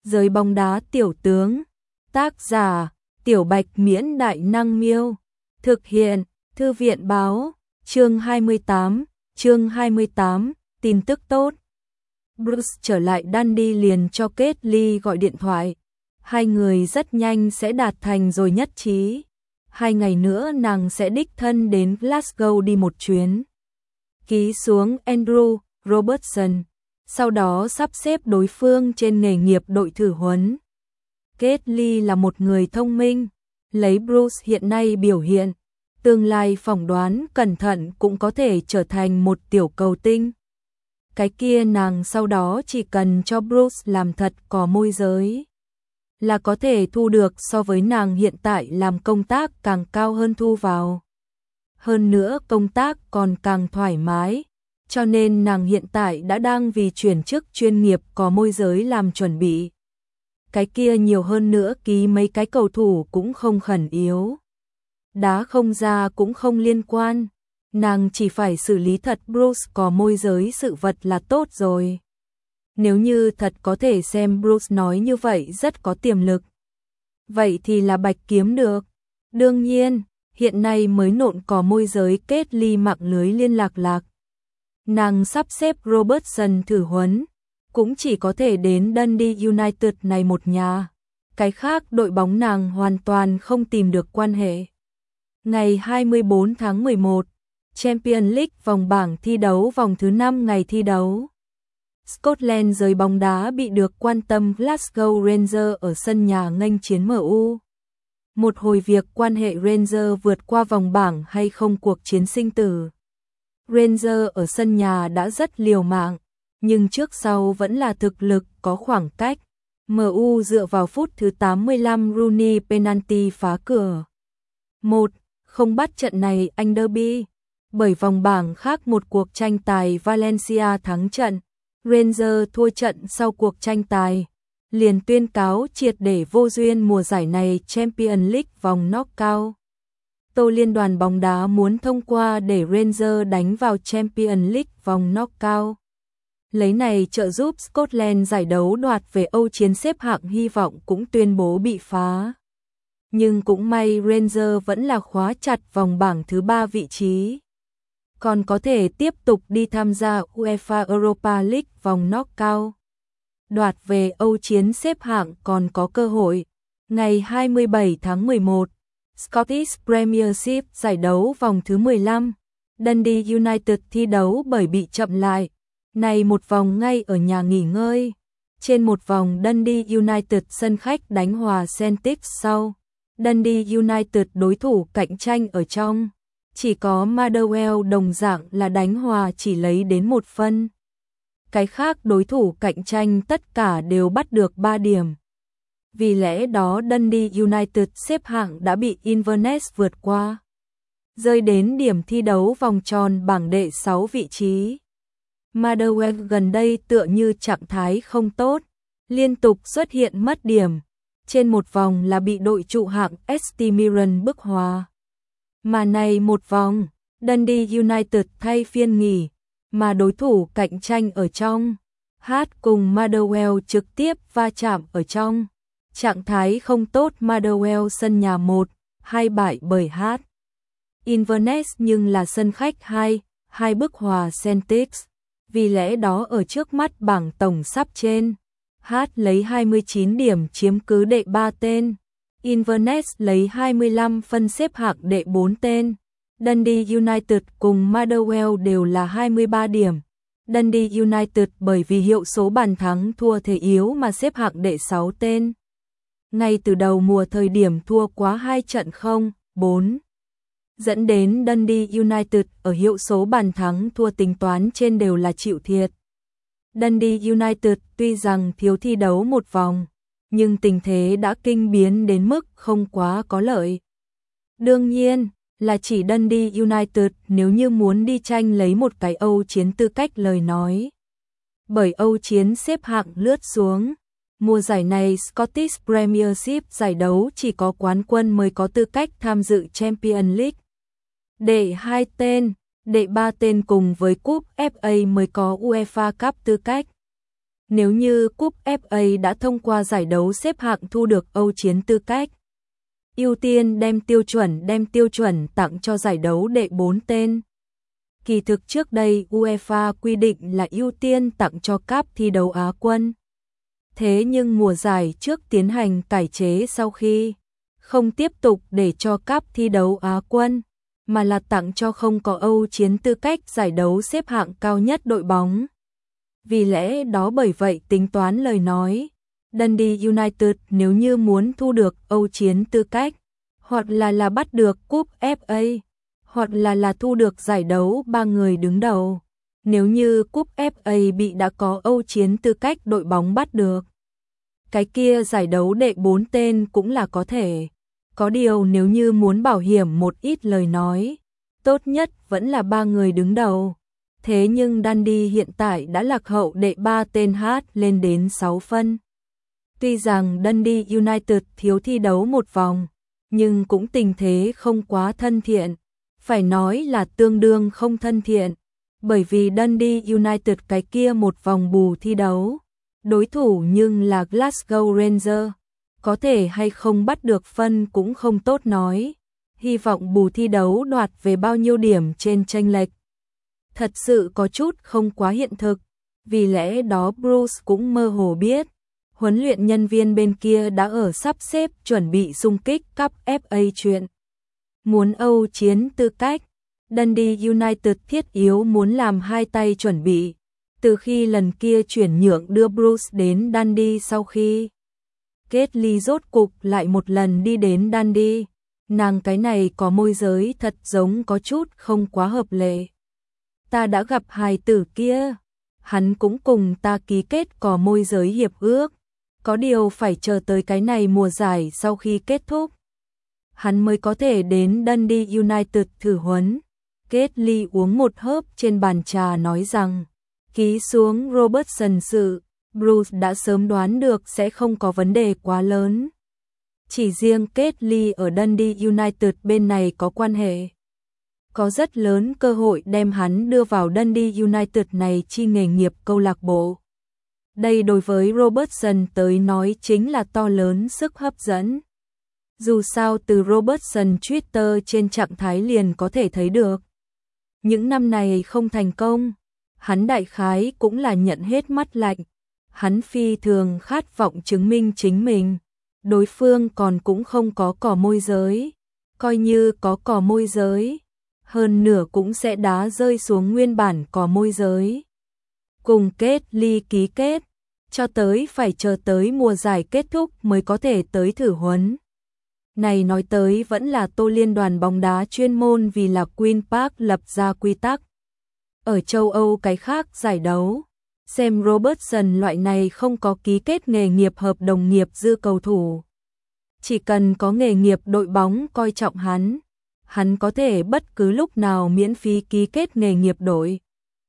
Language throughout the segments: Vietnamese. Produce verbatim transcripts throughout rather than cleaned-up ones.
Giới bóng đá tiểu tướng. Tác giả: Tiểu Bạch Miễn Đại Năng Miêu. Thực hiện: Thư viện báo. Chương hai mươi tám. Chương hai mươi tám. Tin tức tốt. Bruce trở lại Dundee liền cho Caitlin gọi điện thoại. Hai người rất nhanh sẽ đạt thành rồi nhất trí. Hai ngày nữa nàng sẽ đích thân đến Glasgow đi một chuyến. Ký xuống Andrew Robertson, sau đó sắp xếp đối phương trên nghề nghiệp đội thử huấn. Caitlin là một người thông minh, lấy Bruce hiện nay biểu hiện, tương lai phỏng đoán cẩn thận cũng có thể trở thành một tiểu cầu tinh. Cái kia nàng sau đó chỉ cần cho Bruce làm thật có môi giới, là có thể thu được so với nàng hiện tại làm công tác càng cao hơn thu vào. Hơn nữa công tác còn càng thoải mái, cho nên nàng hiện tại đã đang vì chuyển chức chuyên nghiệp có môi giới làm chuẩn bị. Cái kia nhiều hơn nữa ký mấy cái cầu thủ cũng không khẩn yếu. Đá không ra cũng không liên quan, nàng chỉ phải xử lý thật Bruce có môi giới sự vật là tốt rồi. Nếu như thật có thể xem Bruce nói như vậy rất có tiềm lực, vậy thì là bạch kiếm được. Đương nhiên, hiện nay mới nộn có môi giới Caitlin mạng lưới liên lạc lạc. Nàng sắp xếp Robertson thử huấn, cũng chỉ có thể đến Dundee United này một nhà. Cái khác đội bóng nàng hoàn toàn không tìm được quan hệ. Ngày hai mươi bốn tháng mười một, Champions League vòng bảng thi đấu vòng thứ năm ngày thi đấu. Scotland giới bóng đá bị được quan tâm Glasgow Rangers ở sân nhà nghênh chiến em u. Một hồi việc quan hệ Rangers vượt qua vòng bảng hay không cuộc chiến sinh tử. Rangers ở sân nhà đã rất liều mạng, nhưng trước sau vẫn là thực lực có khoảng cách. em u dựa vào phút thứ tám mươi lăm Rooney penalty phá cửa. một không bắt trận này anh derby. Bởi vòng bảng khác một cuộc tranh tài Valencia thắng trận, Rangers thua trận sau cuộc tranh tài, liền tuyên cáo triệt để vô duyên mùa giải này Champions League vòng knockout. Tô Liên đoàn bóng đá muốn thông qua để Rangers đánh vào Champions League vòng knockout. Lấy này trợ giúp Scotland giải đấu đoạt về Âu chiến xếp hạng hy vọng cũng tuyên bố bị phá. Nhưng cũng may Rangers vẫn là khóa chặt vòng bảng thứ ba vị trí, còn có thể tiếp tục đi tham gia UEFA Europa League vòng knockout. Đoạt về Âu chiến xếp hạng còn có cơ hội. Ngày hai mươi bảy tháng mười một, Scottish Premiership giải đấu vòng thứ mười lăm, Dundee United thi đấu bởi bị chậm lại. Này một vòng ngay ở nhà nghỉ ngơi. Trên một vòng Dundee United sân khách đánh hòa Celtic sau. Dundee United đối thủ cạnh tranh ở trong. Chỉ có Motherwell đồng dạng là đánh hòa chỉ lấy đến một phân. Cái khác đối thủ cạnh tranh tất cả đều bắt được ba điểm. Vì lẽ đó Dundee United xếp hạng đã bị Inverness vượt qua, rơi đến điểm thi đấu vòng tròn bảng đệ sáu vị trí. Motherwell gần đây tựa như trạng thái không tốt, liên tục xuất hiện mất điểm. Trên một vòng là bị đội trụ hạng ét tê Mirren bức hòa. Mà này một vòng, Dundee United thay phiên nghỉ, mà đối thủ cạnh tranh ở trong. Hát cùng Motherwell trực tiếp va chạm ở trong. Trạng thái không tốt Motherwell sân nhà một, hai bại bởi Hát. Inverness nhưng là sân khách hai, hai bức hòa Celtic. Vì lẽ đó ở trước mắt bảng tổng sắp trên, Hát lấy hai mươi chín điểm chiếm cứ đệ ba tên. Inverness lấy hai mươi lăm phân xếp hạng đệ bốn tên. Dundee United cùng Motherwell đều là hai mươi ba điểm. Dundee United bởi vì hiệu số bàn thắng thua thể yếu mà xếp hạng đệ sáu tên. Ngay từ đầu mùa thời điểm thua quá hai trận không, bốn. Dẫn đến Dundee United ở hiệu số bàn thắng thua tính toán trên đều là chịu thiệt. Dundee United tuy rằng thiếu thi đấu một vòng, nhưng tình thế đã kinh biến đến mức không quá có lợi. Đương nhiên là chỉ Dundee United nếu như muốn đi tranh lấy một cái Âu chiến tư cách lời nói. Bởi Âu chiến xếp hạng lướt xuống, mùa giải này Scottish Premiership giải đấu chỉ có quán quân mới có tư cách tham dự Champions League. Đệ hai tên, đệ ba tên cùng với cúp ép a mới có UEFA Cup tư cách. Nếu như cúp ép a đã thông qua giải đấu xếp hạng thu được Âu chiến tư cách, ưu tiên đem tiêu chuẩn đem tiêu chuẩn tặng cho giải đấu đệ bốn tên. Kỳ thực trước đây UEFA quy định là ưu tiên tặng cho cúp thi đấu Á quân. Thế nhưng mùa giải trước tiến hành cải chế sau khi không tiếp tục để cho cúp thi đấu Á quân, mà là tặng cho không có Âu chiến tư cách giải đấu xếp hạng cao nhất đội bóng. Vì lẽ đó bởi vậy tính toán lời nói, Dundee United nếu như muốn thu được Âu chiến tư cách, hoặc là là bắt được cúp ép a, hoặc là là thu được giải đấu ba người đứng đầu. Nếu như cúp ép a bị đã có Âu chiến tư cách đội bóng bắt được, cái kia giải đấu đệ bốn tên cũng là có thể. Có điều nếu như muốn bảo hiểm một ít lời nói, tốt nhất vẫn là ba người đứng đầu. Thế nhưng Dundee hiện tại đã lạc hậu đệ ba tên hát lên đến sáu phân. Tuy rằng Dundee United thiếu thi đấu một vòng, nhưng cũng tình thế không quá thân thiện. Phải nói là tương đương không thân thiện, bởi vì Dundee United cái kia một vòng bù thi đấu. Đối thủ nhưng là Glasgow Rangers, có thể hay không bắt được phân cũng không tốt nói. Hy vọng bù thi đấu đoạt về bao nhiêu điểm trên chênh lệch. Thật sự có chút không quá hiện thực, vì lẽ đó Bruce cũng mơ hồ biết, huấn luyện nhân viên bên kia đã ở sắp xếp chuẩn bị xung kích cúp ép a chuyện. Muốn Âu chiến tư cách, Dundee United thiết yếu muốn làm hai tay chuẩn bị, từ khi lần kia chuyển nhượng đưa Bruce đến Dundee sau khi Kết Ly rốt cục lại một lần đi đến Dundee, nàng cái này có môi giới thật giống có chút không quá hợp lệ. Ta đã gặp hài tử kia, hắn cũng cùng ta ký kết có môi giới hiệp ước, có điều phải chờ tới cái này mùa giải sau khi kết thúc, hắn mới có thể đến Dundee United thử huấn. Kết Ly uống một hớp trên bàn trà nói rằng, ký xuống Robertson sự, Bruce đã sớm đoán được sẽ không có vấn đề quá lớn. Chỉ riêng Kết Ly ở Dundee United bên này có quan hệ, có rất lớn cơ hội đem hắn đưa vào Dundee United này chi nghề nghiệp câu lạc bộ. Đây đối với Robertson tới nói chính là to lớn sức hấp dẫn. Dù sao từ Robertson Twitter trên trạng thái liền có thể thấy được. Những năm này không thành công, hắn đại khái cũng là nhận hết mắt lạnh. Hắn phi thường khát vọng chứng minh chính mình. Đối phương còn cũng không có cỏ môi giới. Coi như có cỏ môi giới, hơn nửa cũng sẽ đá rơi xuống nguyên bản cỏ môi giới. Cùng Kết Ly ký kết, cho tới phải chờ tới mùa giải kết thúc mới có thể tới thử huấn. Này nói tới vẫn là Tô Liên đoàn bóng đá chuyên môn vì là Queen Park lập ra quy tắc. Ở châu Âu cái khác giải đấu, xem Robertson loại này không có ký kết nghề nghiệp hợp đồng nghiệp dư cầu thủ. Chỉ cần có nghề nghiệp đội bóng coi trọng hắn, hắn có thể bất cứ lúc nào miễn phí ký kết nghề nghiệp đội.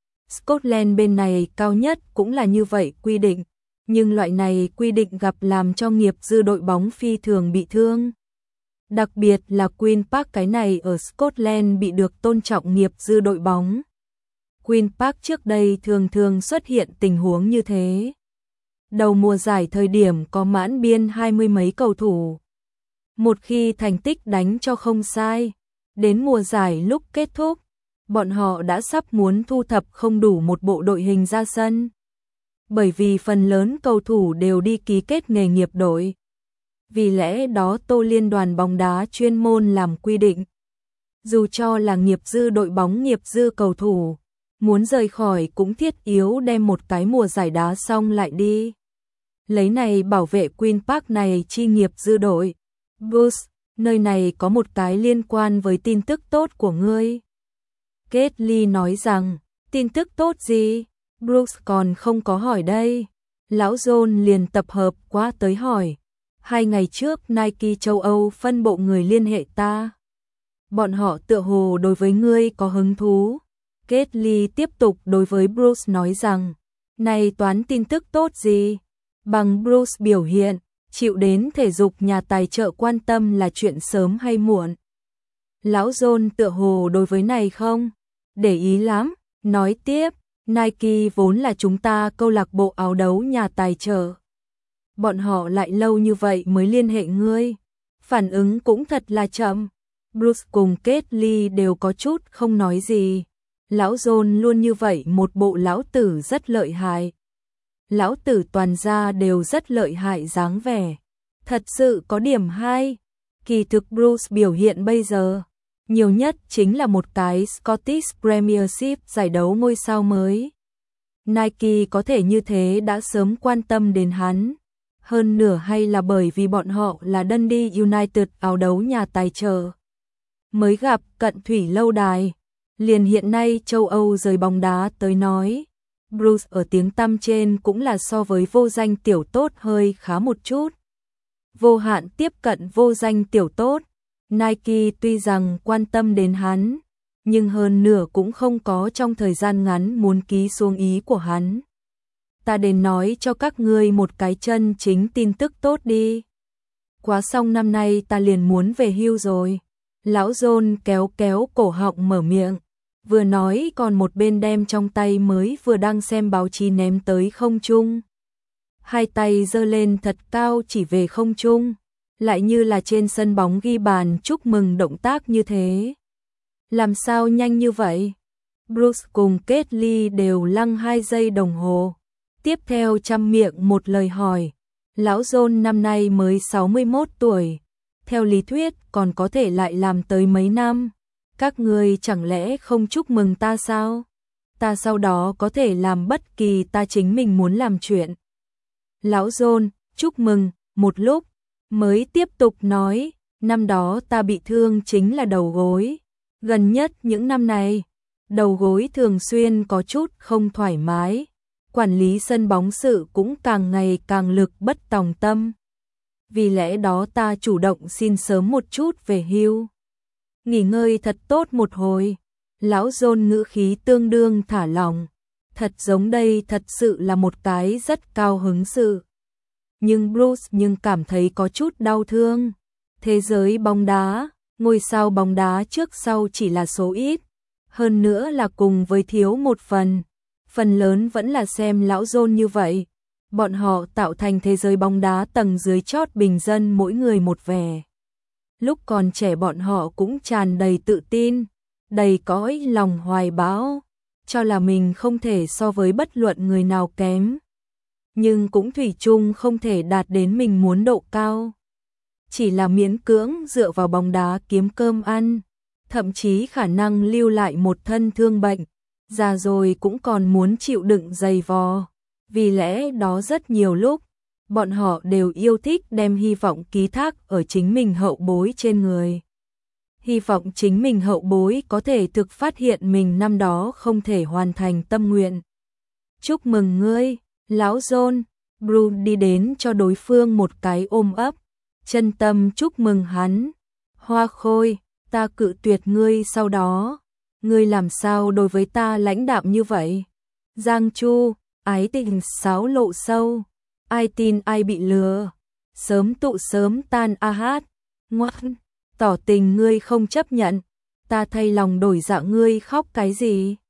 Scotland bên này cao nhất cũng là như vậy quy định, nhưng loại này quy định gặp làm cho nghiệp dư đội bóng phi thường bị thương. Đặc biệt là Queen Park cái này ở Scotland bị được tôn trọng nghiệp dư đội bóng. Queen Park trước đây thường thường xuất hiện tình huống như thế. Đầu mùa giải thời điểm có mãn biên hai mươi mấy cầu thủ. Một khi thành tích đánh cho không sai, đến mùa giải lúc kết thúc, bọn họ đã sắp muốn thu thập không đủ một bộ đội hình ra sân. Bởi vì phần lớn cầu thủ đều đi ký kết nghề nghiệp đội. Vì lẽ đó Tô Liên đoàn bóng đá chuyên môn làm quy định. Dù cho là nghiệp dư đội bóng nghiệp dư cầu thủ, muốn rời khỏi cũng thiết yếu đem một cái mùa giải đá xong lại đi. Lấy này bảo vệ Queen Park này chi nghiệp dư đội. Bruce, nơi này có một cái liên quan với tin tức tốt của ngươi. Kết Ly nói rằng, tin tức tốt gì? Bruce còn không có hỏi đây. Lão John liền tập hợp qua tới hỏi. Hai ngày trước Nike châu Âu phân bộ người liên hệ ta. Bọn họ tựa hồ đối với ngươi có hứng thú. Kết Ly tiếp tục đối với Bruce nói rằng, này toán tin tức tốt gì? Bằng Bruce biểu hiện, chịu đến thể dục nhà tài trợ quan tâm là chuyện sớm hay muộn. Lão John tựa hồ đối với này không để ý lắm, nói tiếp, Nike vốn là chúng ta câu lạc bộ áo đấu nhà tài trợ. Bọn họ lại lâu như vậy mới liên hệ ngươi. Phản ứng cũng thật là chậm. Bruce cùng Kelly đều có chút không nói gì. Lão John luôn như vậy, một bộ lão tử rất lợi hại. Lão tử toàn gia đều rất lợi hại dáng vẻ. Thật sự có điểm hay. Kỳ thực Bruce biểu hiện bây giờ nhiều nhất chính là một cái Scottish Premiership, giải đấu ngôi sao mới. Nike có thể như thế đã sớm quan tâm đến hắn. Hơn nửa hay là bởi vì bọn họ là Dundee United, áo đấu nhà tài trợ. Mới gặp cận thủy lâu đài. Liền hiện nay châu Âu rời bóng đá tới nói, Bruce ở tiếng tăm trên cũng là so với vô danh tiểu tốt hơi khá một chút. Vô hạn tiếp cận vô danh tiểu tốt. Nike tuy rằng quan tâm đến hắn, nhưng hơn nửa cũng không có trong thời gian ngắn muốn ký xuống ý của hắn. Ta đến nói cho các ngươi một cái chân chính tin tức tốt đi. Quá xong năm nay ta liền muốn về hưu rồi. Lão John kéo kéo cổ họng mở miệng, vừa nói còn một bên đem trong tay mới vừa đang xem báo chí ném tới không trung. Hai tay giơ lên thật cao chỉ về không trung, lại như là trên sân bóng ghi bàn chúc mừng động tác như thế. Làm sao nhanh như vậy? Bruce cùng Kelly đều lăng hai giây đồng hồ. Tiếp theo chăm miệng một lời hỏi. Lão John năm nay mới sáu mươi mốt tuổi. Theo lý thuyết còn có thể lại làm tới mấy năm. Các ngươi chẳng lẽ không chúc mừng ta sao? Ta sau đó có thể làm bất kỳ ta chính mình muốn làm chuyện. Lão John chúc mừng một lúc, mới tiếp tục nói, năm đó ta bị thương chính là đầu gối. Gần nhất những năm này, đầu gối thường xuyên có chút không thoải mái. Quản lý sân bóng sự cũng càng ngày càng lực bất tòng tâm. Vì lẽ đó ta chủ động xin sớm một chút về hưu. Nghỉ ngơi thật tốt một hồi. Lão John ngữ khí tương đương thả lỏng. Thật giống đây thật sự là một cái rất cao hứng sự. Nhưng Bruce nhưng cảm thấy có chút đau thương. Thế giới bóng đá, ngôi sao bóng đá trước sau chỉ là số ít. Hơn nữa là cùng với thiếu một phần. Phần lớn vẫn là xem lão John như vậy. Bọn họ tạo thành thế giới bóng đá tầng dưới chót bình dân, mỗi người một vẻ. Lúc còn trẻ bọn họ cũng tràn đầy tự tin, đầy cõi lòng hoài bão, cho là mình không thể so với bất luận người nào kém. Nhưng cũng thủy chung không thể đạt đến mình muốn độ cao. Chỉ là miễn cưỡng dựa vào bóng đá kiếm cơm ăn, thậm chí khả năng lưu lại một thân thương bệnh, già rồi cũng còn muốn chịu đựng dày vò. Vì lẽ đó rất nhiều lúc, bọn họ đều yêu thích đem hy vọng ký thác ở chính mình hậu bối trên người. Hy vọng chính mình hậu bối có thể thực phát hiện mình năm đó không thể hoàn thành tâm nguyện. Chúc mừng ngươi, lão John. Bruce đi đến cho đối phương một cái ôm ấp, chân tâm chúc mừng hắn. Hoa Khôi, ta cự tuyệt ngươi sau đó. Ngươi làm sao đối với ta lãnh đạm như vậy? Giang Chu, ái tình sáo lộ sâu. Ai tin ai bị lừa. Sớm tụ sớm tan a hát. Ngoan, tỏ tình ngươi không chấp nhận. Ta thay lòng đổi dạ, ngươi khóc cái gì?